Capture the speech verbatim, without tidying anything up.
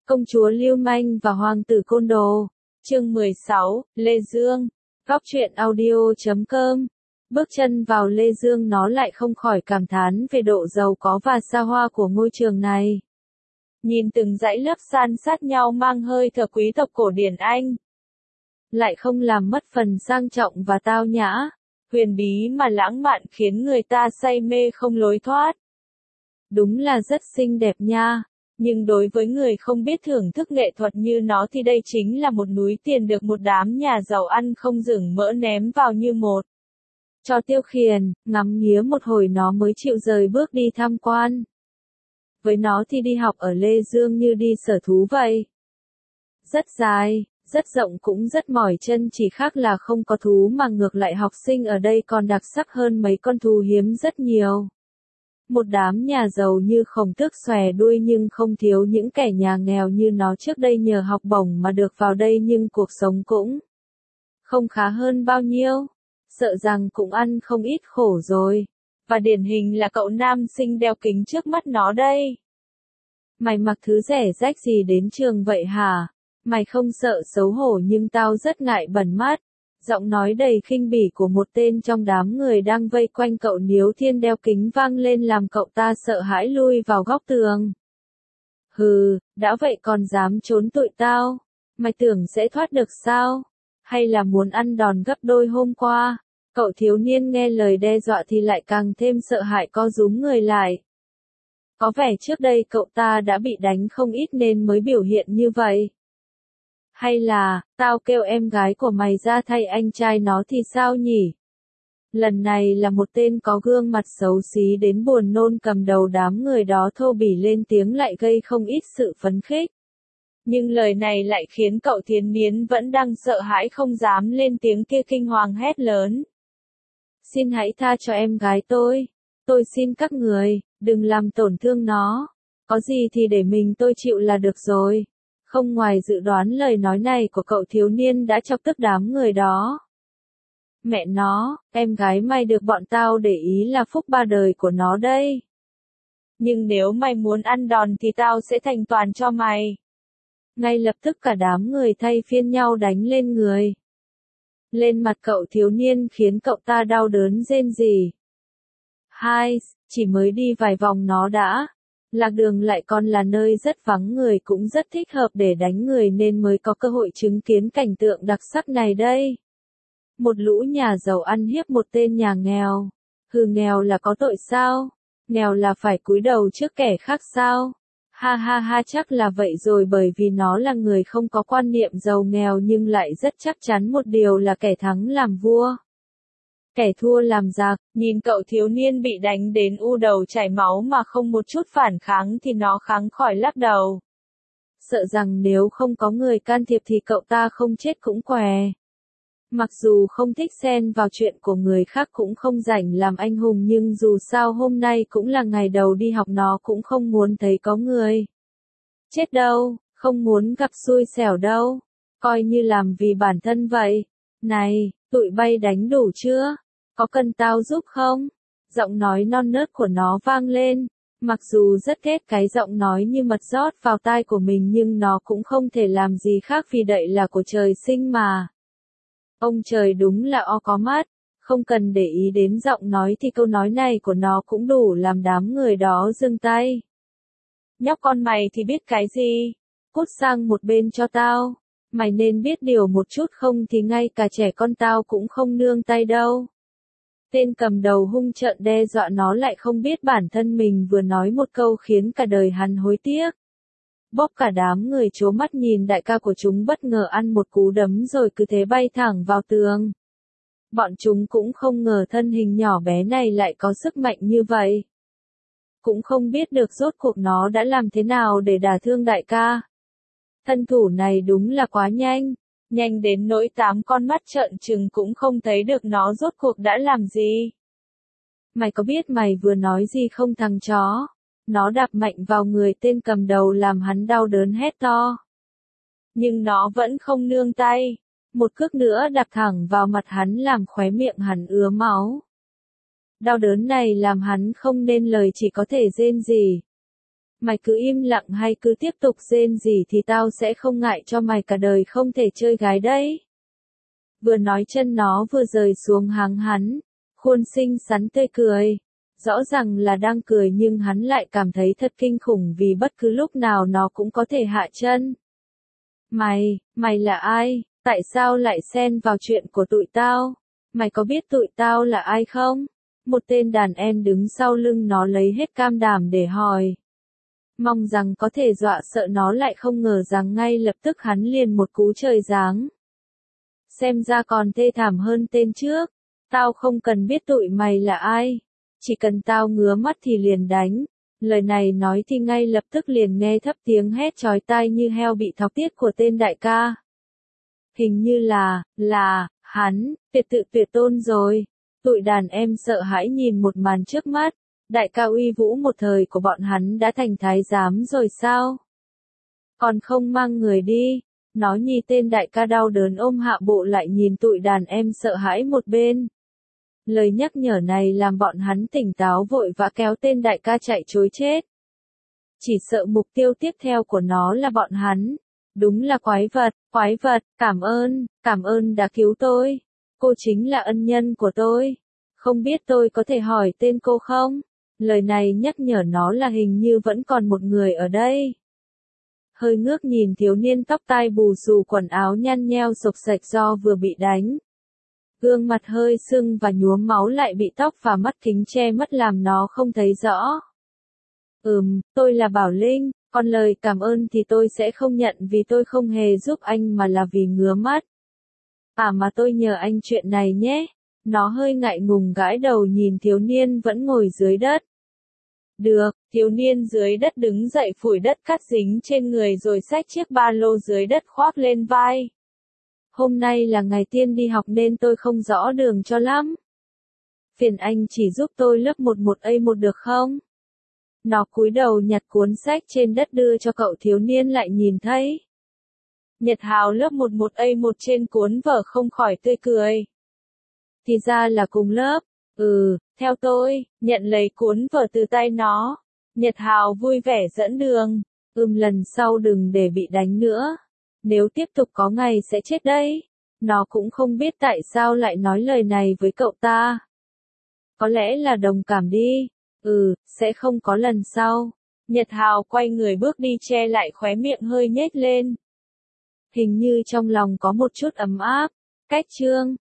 Công chúa Lưu Manh và Hoàng tử Côn Đồ. Chương mười sáu, Lê Dương. Góc truyện audio chấm com. Bước chân vào Lê Dương nó lại không khỏi cảm thán về độ giàu có và xa hoa của ngôi trường này. Nhìn từng dãy lớp san sát nhau mang hơi thở quý tộc cổ điển Anh. Lại không làm mất phần sang trọng và tao nhã, huyền bí mà lãng mạn khiến người ta say mê không lối thoát. Đúng là rất xinh đẹp nha, nhưng đối với người không biết thưởng thức nghệ thuật như nó thì đây chính là một núi tiền được một đám nhà giàu ăn không dừng mỡ ném vào như một cho tiêu khiển, ngắm nghía một hồi nó mới chịu rời bước đi tham quan. Với nó thì đi học ở Lê Dương như đi sở thú vậy. Rất dài, rất rộng cũng rất mỏi chân, chỉ khác là không có thú mà ngược lại học sinh ở đây còn đặc sắc hơn mấy con thú hiếm rất nhiều. Một đám nhà giàu như Khổng Tước xòe đuôi nhưng không thiếu những kẻ nhà nghèo như nó trước đây nhờ học bổng mà được vào đây nhưng cuộc sống cũng không khá hơn bao nhiêu. Sợ rằng cũng ăn không ít khổ rồi. Và điển hình là cậu nam sinh đeo kính trước mắt nó đây. Mày mặc thứ rẻ rách gì đến trường vậy hả? Mày không sợ xấu hổ nhưng tao rất ngại bẩn mắt. Giọng nói đầy khinh bỉ của một tên trong đám người đang vây quanh cậu Niếu Thiên đeo kính vang lên làm cậu ta sợ hãi lui vào góc tường. Hừ, đã vậy còn dám trốn tụi tao? Mày tưởng sẽ thoát được sao? Hay là muốn ăn đòn gấp đôi hôm qua? Cậu thiếu niên nghe lời đe dọa thì lại càng thêm sợ hãi co rúm người lại. Có vẻ trước đây cậu ta đã bị đánh không ít nên mới biểu hiện như vậy. Hay là, tao kêu em gái của mày ra thay anh trai nó thì sao nhỉ? Lần này là một tên có gương mặt xấu xí đến buồn nôn cầm đầu đám người đó thô bỉ lên tiếng lại gây không ít sự phấn khích. Nhưng lời này lại khiến cậu thiếu niên vẫn đang sợ hãi không dám lên tiếng kia kinh hoàng hét lớn. Xin hãy tha cho em gái tôi. Tôi xin các người, đừng làm tổn thương nó. Có gì thì để mình tôi chịu là được rồi. Không ngoài dự đoán lời nói này của cậu thiếu niên đã chọc tức đám người đó. Mẹ nó, em gái mày được bọn tao để ý là phúc ba đời của nó đây. Nhưng nếu mày muốn ăn đòn thì tao sẽ thành toàn cho mày. Ngay lập tức cả đám người thay phiên nhau đánh lên người. Lên mặt cậu thiếu niên khiến cậu ta đau đớn rên rỉ. Hai, chỉ mới đi vài vòng nó đã. Lạc đường lại còn là nơi rất vắng người cũng rất thích hợp để đánh người nên mới có cơ hội chứng kiến cảnh tượng đặc sắc này đây. Một lũ nhà giàu ăn hiếp một tên nhà nghèo. Hừ, nghèo là có tội sao? Nghèo là phải cúi đầu trước kẻ khác sao? Ha ha ha, chắc là vậy rồi, bởi vì nó là người không có quan niệm giàu nghèo nhưng lại rất chắc chắn một điều là kẻ thắng làm vua, kẻ thua làm giặc. Nhìn cậu thiếu niên bị đánh đến u đầu chảy máu mà không một chút phản kháng thì nó kháng khỏi lắc đầu. Sợ rằng nếu không có người can thiệp thì cậu ta không chết cũng què. Mặc dù không thích xen vào chuyện của người khác cũng không rảnh làm anh hùng nhưng dù sao hôm nay cũng là ngày đầu đi học nó cũng không muốn thấy có người chết đâu, không muốn gặp xui xẻo đâu. Coi như làm vì bản thân vậy. Này, tụi bay đánh đủ chưa? Có cần tao giúp không? Giọng nói non nớt của nó vang lên. Mặc dù rất ghét cái giọng nói như mật rót vào tai của mình nhưng nó cũng không thể làm gì khác vì đậy là của trời sinh mà. Ông trời đúng là o có mắt. Không cần để ý đến giọng nói thì câu nói này của nó cũng đủ làm đám người đó giương tay. Nhóc con mày thì biết cái gì? Cút sang một bên cho tao. Mày nên biết điều một chút không thì ngay cả trẻ con tao cũng không nương tay đâu. Tên cầm đầu hung trợn đe dọa nó lại không biết bản thân mình vừa nói một câu khiến cả đời hắn hối tiếc. Bóp cả đám người trố mắt nhìn đại ca của chúng bất ngờ ăn một cú đấm rồi cứ thế bay thẳng vào tường. Bọn chúng cũng không ngờ thân hình nhỏ bé này lại có sức mạnh như vậy. Cũng không biết được rốt cuộc nó đã làm thế nào để đả thương đại ca. Thân thủ này đúng là quá nhanh. Nhanh đến nỗi tám con mắt trợn trừng cũng không thấy được nó rốt cuộc đã làm gì. Mày có biết mày vừa nói gì không thằng chó? Nó đạp mạnh vào người tên cầm đầu làm hắn đau đớn hét to. Nhưng nó vẫn không nương tay. Một cước nữa đạp thẳng vào mặt hắn làm khóe miệng hắn ứa máu. Đau đớn này làm hắn không nên lời chỉ có thể rên rỉ. Mày cứ im lặng hay cứ tiếp tục rên rỉ thì tao sẽ không ngại cho mày cả đời không thể chơi gái đấy. Vừa nói chân nó vừa rời xuống háng hắn, khuôn xinh xắn tươi cười. Rõ ràng là đang cười nhưng hắn lại cảm thấy thật kinh khủng vì bất cứ lúc nào nó cũng có thể hạ chân. Mày, mày là ai? Tại sao lại xen vào chuyện của tụi tao? Mày có biết tụi tao là ai không? Một tên đàn em đứng sau lưng nó lấy hết cam đảm để hỏi. Mong rằng có thể dọa sợ nó lại không ngờ rằng ngay lập tức hắn liền một cú trời giáng. Xem ra còn thê thảm hơn tên trước. Tao không cần biết tụi mày là ai. Chỉ cần tao ngứa mắt thì liền đánh. Lời này nói thì ngay lập tức liền nghe thấp tiếng hét chói tai như heo bị thọc tiết của tên đại ca. Hình như là, là, hắn, tuyệt tự tuyệt tôn rồi. Tụi đàn em sợ hãi nhìn một màn trước mắt. Đại ca uy vũ một thời của bọn hắn đã thành thái giám rồi sao? Còn không mang người đi. Nó nhìn tên đại ca đau đớn ôm hạ bộ lại nhìn tụi đàn em sợ hãi một bên. Lời nhắc nhở này làm bọn hắn tỉnh táo vội vã kéo tên đại ca chạy trối chết. Chỉ sợ mục tiêu tiếp theo của nó là bọn hắn. Đúng là quái vật, quái vật, cảm ơn, cảm ơn đã cứu tôi. Cô chính là ân nhân của tôi. Không biết tôi có thể hỏi tên cô không? Lời này nhắc nhở nó là hình như vẫn còn một người ở đây. Hơi ngước nhìn thiếu niên tóc tai bù xù quần áo nhăn nheo xộc xệch do vừa bị đánh. Gương mặt hơi sưng và nhuốm máu lại bị tóc và mắt kính che mất làm nó không thấy rõ. Ừm, tôi là Bảo Linh, còn lời cảm ơn thì tôi sẽ không nhận vì tôi không hề giúp anh mà là vì ngứa mắt. À mà tôi nhờ anh chuyện này nhé. Nó hơi ngại ngùng gãi đầu nhìn thiếu niên vẫn ngồi dưới đất. Được, thiếu niên dưới đất đứng dậy phủi đất cát dính trên người rồi xách chiếc ba lô dưới đất khoác lên vai. Hôm nay là ngày tiên đi học nên tôi không rõ đường cho lắm. Phiền anh chỉ giúp tôi lớp mười một A một được không? Nó cúi đầu nhặt cuốn sách trên đất đưa cho cậu thiếu niên lại nhìn thấy. Nhật Hào lớp mười một A một trên cuốn vở không khỏi tươi cười. Thì ra là cùng lớp. Ừ, theo tôi, nhận lấy cuốn vở từ tay nó. Nhật Hào vui vẻ dẫn đường. Ừm lần sau đừng để bị đánh nữa. Nếu tiếp tục có ngày sẽ chết đấy. Nó cũng không biết tại sao lại nói lời này với cậu ta. Có lẽ là đồng cảm đi. Ừ, sẽ không có lần sau. Nhật Hào quay người bước đi che lại khóe miệng hơi nhếch lên. Hình như trong lòng có một chút ấm áp. Cách chương